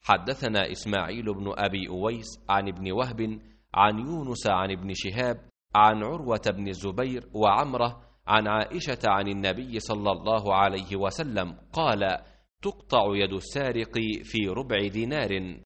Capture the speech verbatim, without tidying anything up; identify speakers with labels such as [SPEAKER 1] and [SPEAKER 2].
[SPEAKER 1] حدثنا إسماعيل بن أبي أويس عن ابن وهب عن يونس عن ابن شهاب عن عروة بن الزبير وعمرة عن عائشة عن النبي صلى الله عليه وسلم قال: تقطع يد السارق في ربع دينار.